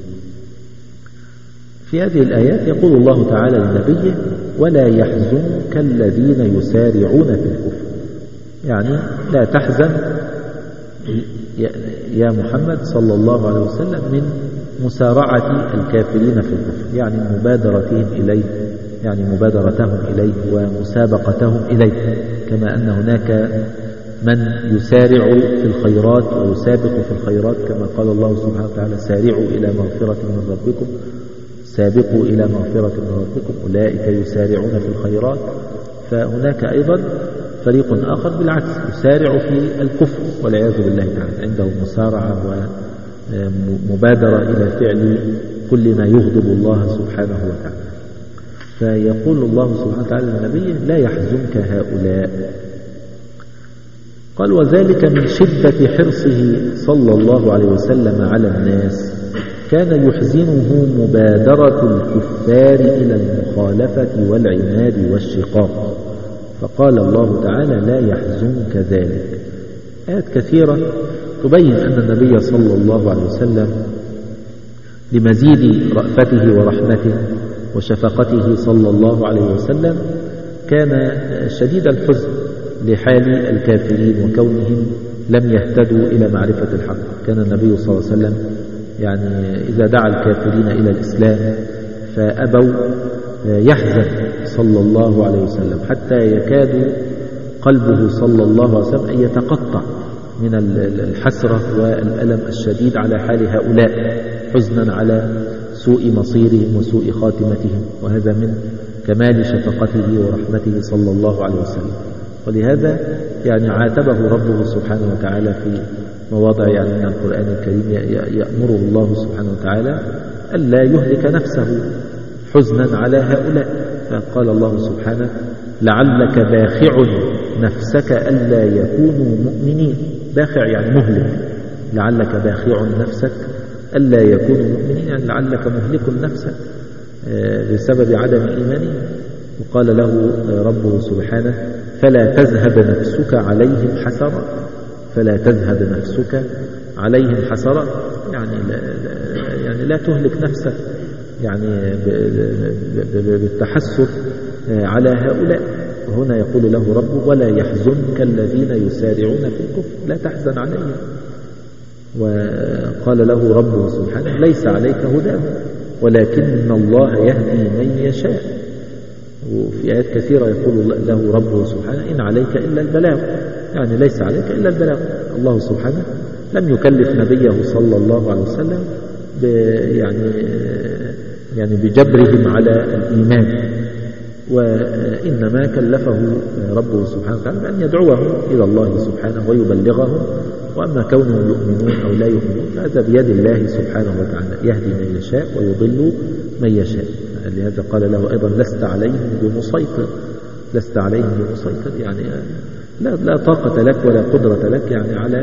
[SPEAKER 2] في هذه الآيات يقول الله تعالى لنبيه ولا يحزنك الذين يسارعون في الكفر، يعني لا تحزن يا محمد صلى الله عليه وسلم من مسارعة الكافرين في الكفر، يعني مبادرتهم إليه، يعني مبادرتهم إليه ومسابقتهم إليه، كما أن هناك من يسارع في الخيرات ويسابق في الخيرات كما قال الله سبحانه وتعالى سارعوا إلى مغفرة من ربكم سابقوا إلى مغفرة من ربكم أولئك يسارعون في الخيرات. فهناك أيضا فريق آخر بالعكس يسارع في الكفر والعياذ بالله تعالى، عنده مسارعة ومبادرة إلى فعل كل ما يغضب الله سبحانه وتعالى. فيقول الله سبحانه وتعالى لنبيه لا يحزنك هؤلاء. قال وذلك من شدة حرصه صلى الله عليه وسلم على الناس كان يحزنه مبادرة الكفار إلى المخالفة والعناد والشقاق، فقال الله تعالى لا يحزنك ذلك. آيات كثيرة تبين أن النبي صلى الله عليه وسلم لمزيد رأفته ورحمته وشفقته صلى الله عليه وسلم كان شديد الحزن لحال الكافرين وكونهم لم يهتدوا إلى معرفة الحق. كان النبي صلى الله عليه وسلم يعني إذا دعا الكافرين إلى الإسلام فأبوا يحزن صلى الله عليه وسلم حتى يكاد قلبه صلى الله عليه وسلم أن يتقطع من الحسرة والألم الشديد على حال هؤلاء حزنا على سوء مصيرهم وسوء خاتمتهم، وهذا من كمال شفقته ورحمته صلى الله عليه وسلم. ولهذا يعني عاتبه ربه سبحانه وتعالى في مواضع يعني من القرآن الكريم يأمره الله سبحانه وتعالى ألا يهلك نفسه حزنا على هؤلاء، فقال الله سبحانه لعلك باخع نفسك ألا يكونوا مؤمنين. باخع يعني مهلك، لعلك باخع نفسك ألا يكونوا مؤمنين، يعني لعلك مهلك نفسك بسبب عدم إيمانهم. وقال له ربه سبحانه فلا تذهب نفسك عليهم حسرة، فلا تذهب نفسك عليهم حسرة، يعني لا تهلك نفسك يعني بالتحسر على هؤلاء. وهنا يقول له ربه ولا يحزنك الذين يسارعون في الكفر، لا تحزن عليهم. وقال له ربه سبحانه ليس عليك هداهم ولكن الله يهدي من يشاء. وفي آيات كثيرة يقول له ربه سبحانه إن عليك إلا البلاغ، يعني ليس عليك إلا البلاغ. الله سبحانه لم يكلف نبيه صلى الله عليه وسلم يعني بجبرهم على الإيمان، وإنما كلفه ربه سبحانه وتعالى أن يدعوهم إلى الله سبحانه ويبلغهم، وأما كونهم يؤمنون أو لا يؤمنون فهذا بيد الله سبحانه وتعالى يهدي من يشاء ويضل من يشاء. لهذا قال له أيضا لست عليهم بمسيطر، لست عليهم بمسيطر، يعني لا طاقة لك ولا قدرة لك يعني على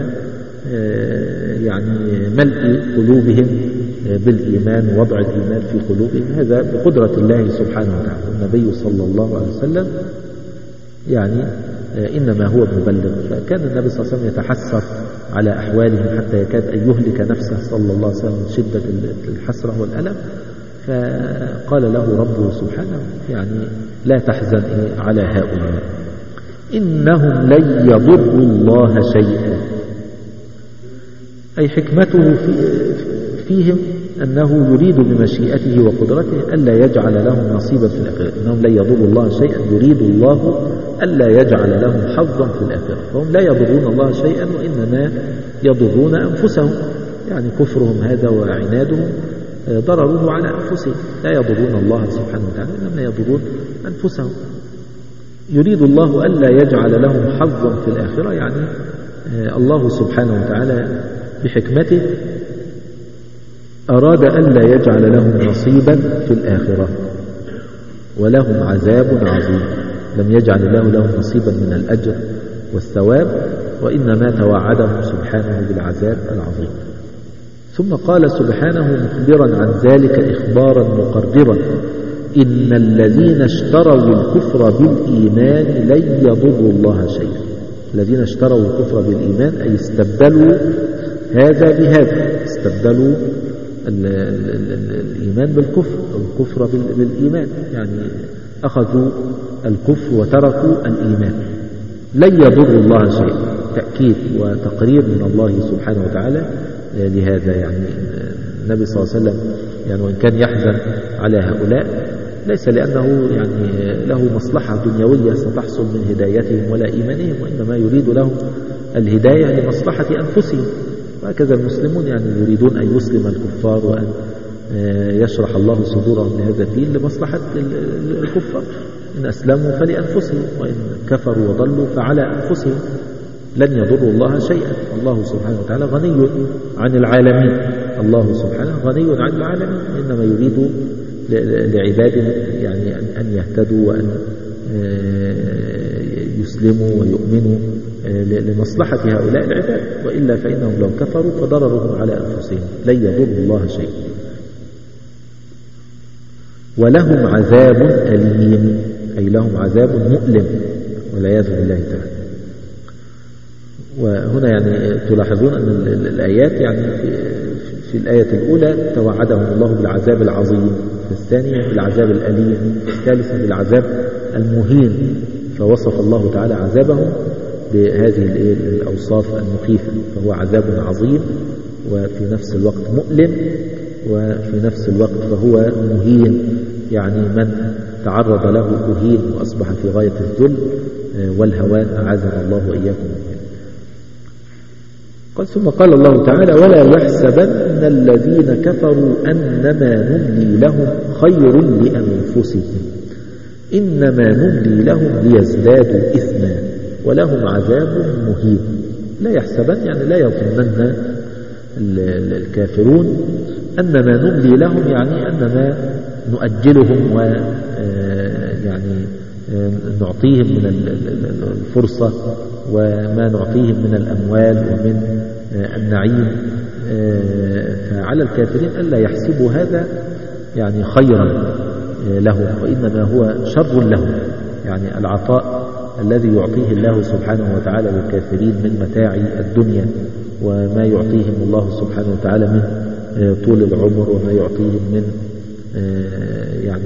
[SPEAKER 2] يعني ملء قلوبهم بالإيمان ووضع الإيمان في قلوبهم، هذا بقدرة الله سبحانه وتعالى. النبي صلى الله عليه وسلم يعني إنما هو مبلغ. فكان النبي صلى الله عليه وسلم يتحسر على أحوالهم حتى يكاد أن يهلك نفسه صلى الله عليه وسلم من شدة الحسرة والألم. فقال له ربه سبحانه يعني لا تحزن على هؤلاء إنهم لن يضروا الله شيئا، أي حكمته فيهم أنه يريد بمشيئته وقدرته ألا يجعل لهم نصيبا في الآخرة، إنهم لن يضروا الله شيئا، يريد الله ألا يجعل لهم حظا في الآخرة، فهم لا يضرون الله شيئا وإنما يضرون أنفسهم، يعني كفرهم هذا وعنادهم ضرروه على أنفسهم، لا يضرون الله سبحانه وتعالى إنما يضرون أنفسهم. يريد الله ألا يجعل لهم حظا في الآخرة، يعني الله سبحانه وتعالى بحكمته أراد ألا يجعل لهم نصيبا في الآخرة ولهم عذاب عظيم. لم يجعل الله لهم نصيبا من الأجر والثواب، وإنما توعدهم سبحانه بالعذاب العظيم. ثم قال سبحانه مخبرا عن ذلك إخبارا مقررا: إن الذين اشتروا الكفر بالإيمان لن يضروا الله شيئا. الذين اشتروا الكفر بالإيمان أي استبدلوا هذا بهذا، استبدلوا الإيمان بالكفر أو الكفر بالإيمان، يعني أخذوا الكفر وتركوا الإيمان. لن يضروا الله شيئا، تأكيد وتقرير من الله سبحانه وتعالى لهذا. يعني النبي صلى الله عليه وسلم يعني وإن كان يحزن على هؤلاء ليس لأنه يعني له مصلحة دنيوية ستحصل من هدايتهم ولا إيمانهم، وإنما يريد لهم الهداية لمصلحة أنفسهم. وهكذا المسلمون يعني يريدون أن يسلم الكفار وأن يشرح الله صدورهم لهذا الدين لمصلحة الكفار. إن أسلموا فلأنفسهم، وإن كفروا وضلوا فعلى أنفسهم. لن يضروا الله شيئا، الله سبحانه وتعالى غني عن العالمين، الله سبحانه غني عن العالمين، إنما يريد لعباده يعني أن يهتدوا وأن يسلموا ويؤمنوا لمصلحة هؤلاء العباد، وإلا فإنهم لو كفروا فضررهم على أنفسهم. لن يضروا الله شيئا ولهم عذاب أليم، أي لهم عذاب مؤلم والعياذ بالله تعالى. وهنا يعني تلاحظون أن الآيات يعني في الآية الأولى توعدهم الله بالعذاب العظيم، في الثانية بالعذاب الأليم، في الثالثة بالعذاب المهين، فوصف الله تعالى عذابهم بهذه الأوصاف المخيفة، فهو عذاب عظيم وفي نفس الوقت مؤلم، وفي نفس الوقت فهو مهين، يعني من تعرض له أهين وأصبح في غاية الذل والهوان، أعاذنا الله وإياكم منه. قال ثم قال الله تعالى: ولا يحسبن الذين كفروا أنما نملي لهم خير لأنفسهم إنما نملي لهم ليزدادوا إثما ولهم عذاب مهين. لا يحسبن يعني لا يظنن الكافرون أنما نملي لهم، يعني أنما نؤجلهم ويعني نعطيهم من الفرصة وما نعطيهم من الأموال ومن النعيم. فعلى الكافرين ألا يحسبوا هذا يعني خيرا لهم، وإنما هو شر لهم. يعني العطاء الذي يعطيه الله سبحانه وتعالى للكافرين من متاع الدنيا، وما يعطيهم الله سبحانه وتعالى من طول العمر، وما يعطيهم من يعني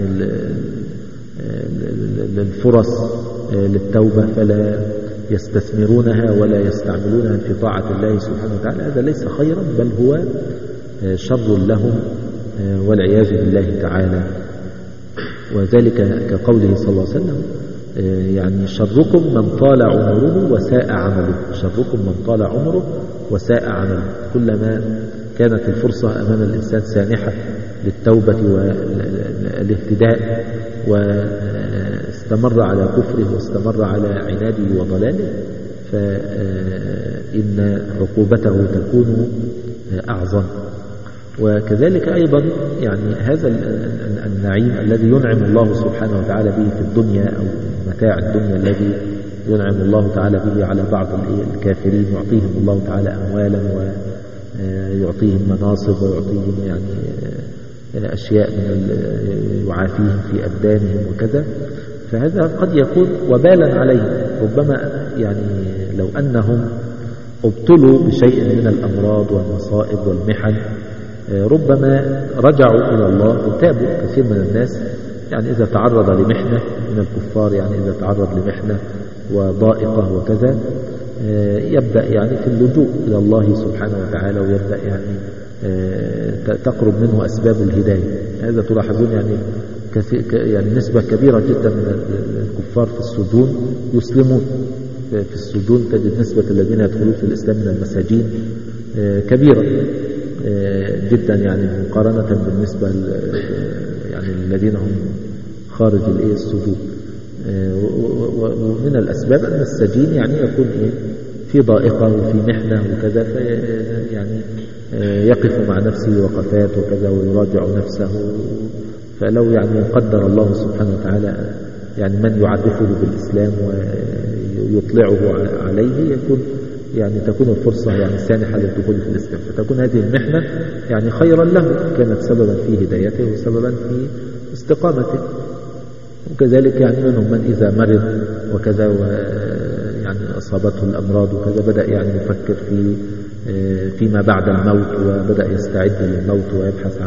[SPEAKER 2] الفرص للتوبة، فلا يستثمرونها ولا يستعملونها في طاعة الله سبحانه وتعالى، هذا ليس خيرا بل هو شر لهم والعياذ بالله تعالى. وذلك كقوله صلى الله عليه وسلم: يعني شركم من طال عمره وساء عمله، شركم من طال عمره وساء عمله. كلما كانت الفرصة أمام الإنسان سانحة للتوبة والاهتداء واستمر على كفره واستمر على عناده وضلاله، فإن عقوبته تكون أعظم. وكذلك أيضا يعني هذا النعيم الذي ينعم الله سبحانه وتعالى به في الدنيا، أو متاع الدنيا الذي ينعم الله تعالى به على بعض الكافرين، يعطيهم الله تعالى أموالا ويعطيهم مناصب ويعطيهم يعني أشياء من يعافيهم في أبدانهم وكذا، فهذا قد يكون وبالا عليهم. ربما يعني لو أنهم ابتلوا بشيء من الأمراض والمصائب والمحن ربما رجعوا إلى الله وتابوا. كثير من الناس يعني إذا تعرض لمحنة من الكفار، يعني إذا تعرض لمحنة وضائقة وكذا، يبدأ يعني في اللجوء إلى الله سبحانه وتعالى، ويبدأ يعني تقرب منه أسباب الهداية. هذا تلاحظون يعني نسبة كبيرة جدا من الكفار في السجون يسلمون. في السجون تجد نسبة الذين يدخلون في الإسلام من المساجين كبيرة جدا، يعني مقارنة بالنسبة يعني الذين هم خارج السجون. ومن الأسباب أن السجين يعني يكون في ضائقة وفي محنة وكذا، يعني يقف مع نفسه وقفات وكذا ويراجع نفسه. فلو يعني قدر الله سبحانه وتعالى يعني من يعرفه بالإسلام ويطلعه عليه، تكون الفرصة يعني سانحة للدخول في الإسلام، فتكون هذه المحنة يعني خيرا له، كانت سببا في هدايته وسببا في استقامته. وكذلك يعني منهم من إذا مرض وكذا يعني أصابته الأمراض وكذا بدأ يعني يفكر فيما بعد الموت، وبدأ يستعد للموت ويبحث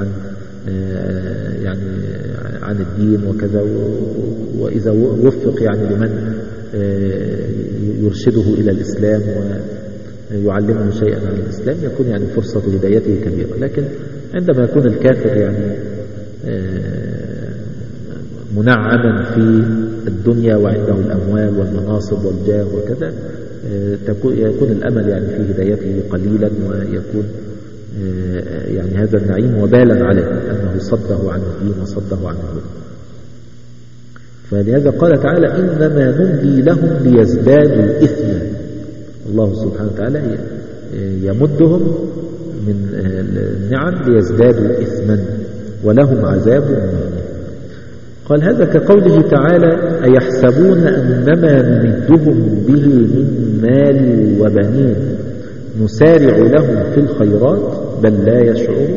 [SPEAKER 2] عن الدين وكذا. وإذا وفق يعني لمن يرشده إلى الإسلام ويعلمه شيئا عن الإسلام، يكون يعني فرصة هدايته كبيرة. لكن عندما يكون الكافر يعني منعما في الدنيا وعنده الأموال والمناصب والجاه وكذا، يكون الأمل يعني في هدايته قليلا، ويكون يعني هذا النعيم وبالا عليه أنه صده عن الدين وصده عن الهدى. فلهذا قال تعالى: إنما نملي لهم ليزدادوا إثما. الله سبحانه وتعالى يمدهم من النعم ليزدادوا إثما ولهم عذاب مهين. قال: هذا كقوله تعالى: أيحسبون أنما نمدهم به من مال وبنين نسارع لهم في الخيرات بل لا يشعرون.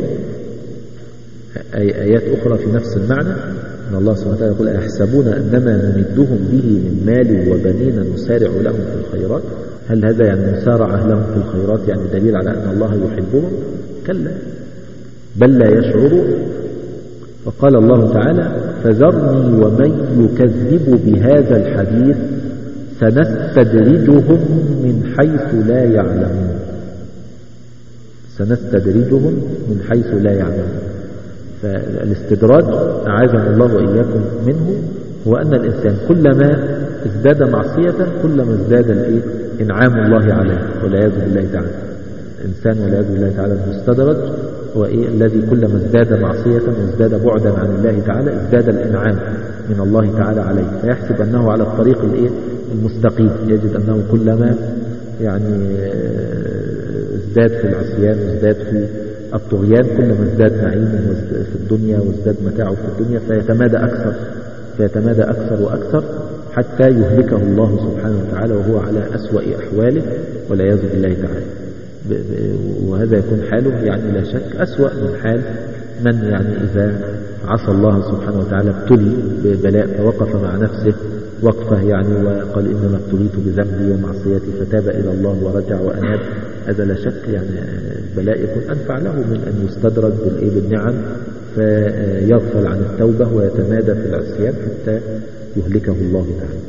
[SPEAKER 2] آيات أخرى في نفس المعنى، أن الله سبحانه وتعالى يقول: أيحسبون أنما نمدهم به من مال وبنين نسارع لهم في الخيرات. هل هذا يعني مسارعة لهم في الخيرات يعني دليل على أن الله يحبهم؟ كلا، بل لا يشعرون. فقال الله تعالى: فذرني ومن يكذب بهذا الحديث سنستدرجهم من حيث لا يعلمون. سنستدرجهم من حيث لا يعلمون. فالاستدراج أعاذنا الله وإياكم منه هو أن الإنسان كلما ازداد معصية كلما ازداد إنعام الله عليه، والعياذ بالله تعالى. الإنسان والعياذ بالله تعالى المستدرج هو الذي كلما ازداد معصية وازداد بعدا عن الله تعالى ازداد الإنعام من الله تعالى عليه، فيحسب أنه على الطريق المستقيم، يجد أنه كلما يعني ازداد في العصيان وازداد في الطغيان كلما ازداد نعيمه في الدنيا وازداد متاعه في الدنيا، فيتمادى أكثر وأكثر حتى يهلكه الله سبحانه وتعالى وهو على أسوأ أحواله والعياذ بالله تعالى. وهذا يكون حاله يعني لا شك أسوأ من حال من يعني إذا عصى الله سبحانه وتعالى ابتلي ببلاء فوقف مع نفسه وقفه يعني وقال: إنما ابتليت بذنبي ومعصيتي، فتاب إلى الله ورجع وأناب. هذا لا شك يعني البلاء يكون أنفع له من أن يستدرج بالنعم فيغفل عن التوبة ويتمادى في العصيان حتى يهلكه الله تعالى.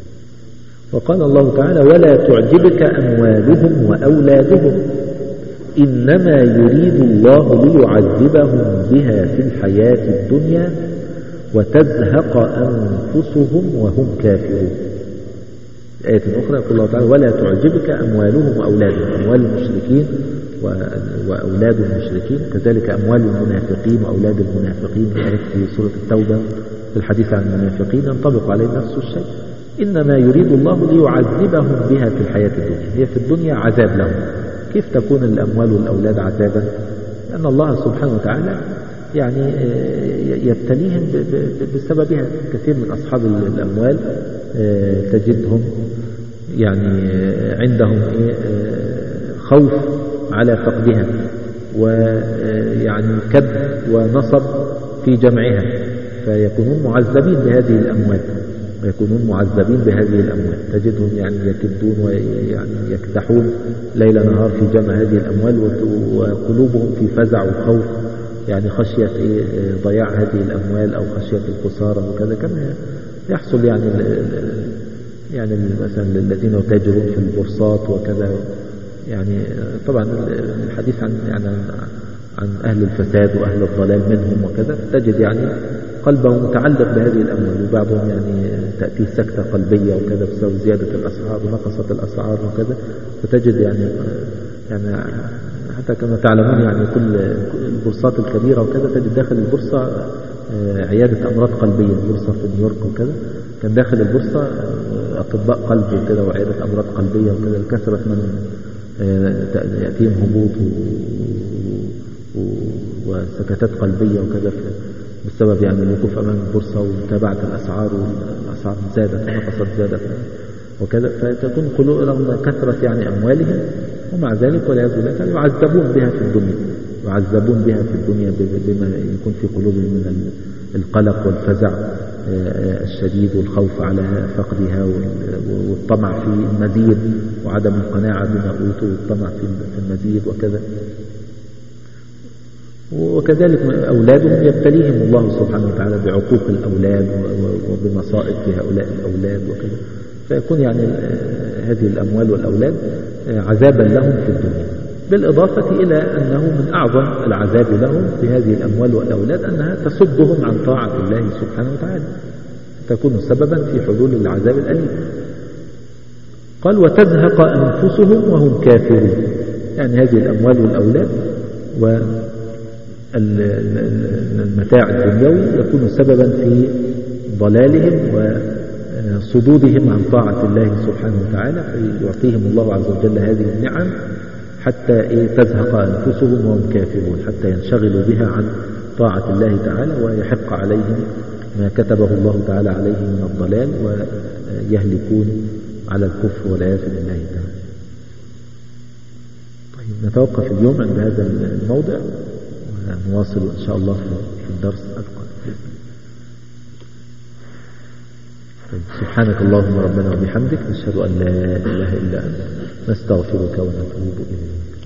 [SPEAKER 2] وقال الله تعالى: ولا تعجبك أموالهم وأولادهم إنما يريد الله ليعذبهم بها في الحياة الدنيا وتزهق أنفسهم وهم كافرون. آية أخرى يقول الله تعالى: ولا تعجبك أموالهم وأولادهم. أموال المشركين وأولاد المشركين، كذلك أموال المنافقين وأولاد المنافقين في سورة التوبة في الحديث عن المنافقين ينطبق عليه نفس الشيء. إنما يريد الله ليعذبهم بها في الحياة الدنيا. هي في الدنيا عذاب لهم. كيف تكون الأموال والأولاد عذابا؟ لأن الله سبحانه وتعالى يعني يبتليهم بسببها. كثير من أصحاب الأموال تجدهم يعني عندهم خوف على فقدها، ويعني كد ونصب في جمعها، فيكونون معذبين بهذه الأموال تجدهم يعني يكدون ويعني يكدحون ليل نهار في جمع هذه الأموال، وقلوبهم في فزع وخوف يعني خشية ضياع هذه الأموال أو خشية الخسارة وكذا، كما يحصل يعني مثلا الذين يتاجرون في البورصات وكذا. يعني طبعا الحديث عن عن أهل الفساد وأهل الضلال منهم وكذا، تجد يعني قلبه متعلق بهذه الأموال، وبعضهم يعني تأتيه سكتة قلبية وكذا بسبب زيادة الأسعار ونقصت الأسعار وكذا، فتجد يعني حتى كما تعلمون يعني كل البورصات الكبيرة وكذا تجد داخل البورصة عيادة أمراض قلبية، البورصة في نيويورك وكذا كان داخل البورصة أطباء قلب وكذا وعيادة أمراض قلبية وكذا، لكثرة من يأتيهم هبوط وسكتات قلبية وكذا بسبب يعني الوقوف أمام البورصة ومتابعة الأسعار، والأسعار زادت ونقصت زادت وكذا، فتكون قلوب رغم كثرة يعني أموالهم ومع ذلك والعياذ بالله يعذبون بها في الدنيا، يعذبون بها في الدنيا بما يكون في قلوبهم من القلق والفزع الشديد والخوف على فقدها والطمع في المزيد وعدم القناعة بما أوتوا والطمع في المزيد وكذا. وكذلك أولادهم يبتليهم الله سبحانه وتعالى بعقوق الأولاد وبمصائب في هؤلاء الأولاد وكذا، فيكون يعني هذه الأموال والأولاد عذابا لهم في الدنيا، بالإضافة إلى أنه من أعظم العذاب لهم بهذه الأموال والأولاد أنها تصدهم عن طاعة الله سبحانه وتعالى، تكون سببا في حلول العذاب الأليم. قال وتزهق أنفسهم وهم كافرون، يعني هذه الأموال والأولاد والمتاع الدنيوي يكون سببا في ضلالهم وصدودهم عن طاعة الله سبحانه وتعالى، فيعطيهم الله عز وجل هذه النعم حتى تزهق أنفسهم وهم كافرون، حتى ينشغلوا بها عن طاعة الله تعالى ويحق عليهم ما كتبه الله تعالى عليهم من الضلال ويهلكون على الكفر والعياذ بالله تعالى. طيب نتوقف اليوم عند هذا الموضع ونواصل إن شاء الله في الدرس القادم. طيب سبحانك اللهم ربنا وبحمدك، نشهد أن لا إله إلا أنت، نستغفرك ونتوب إليك.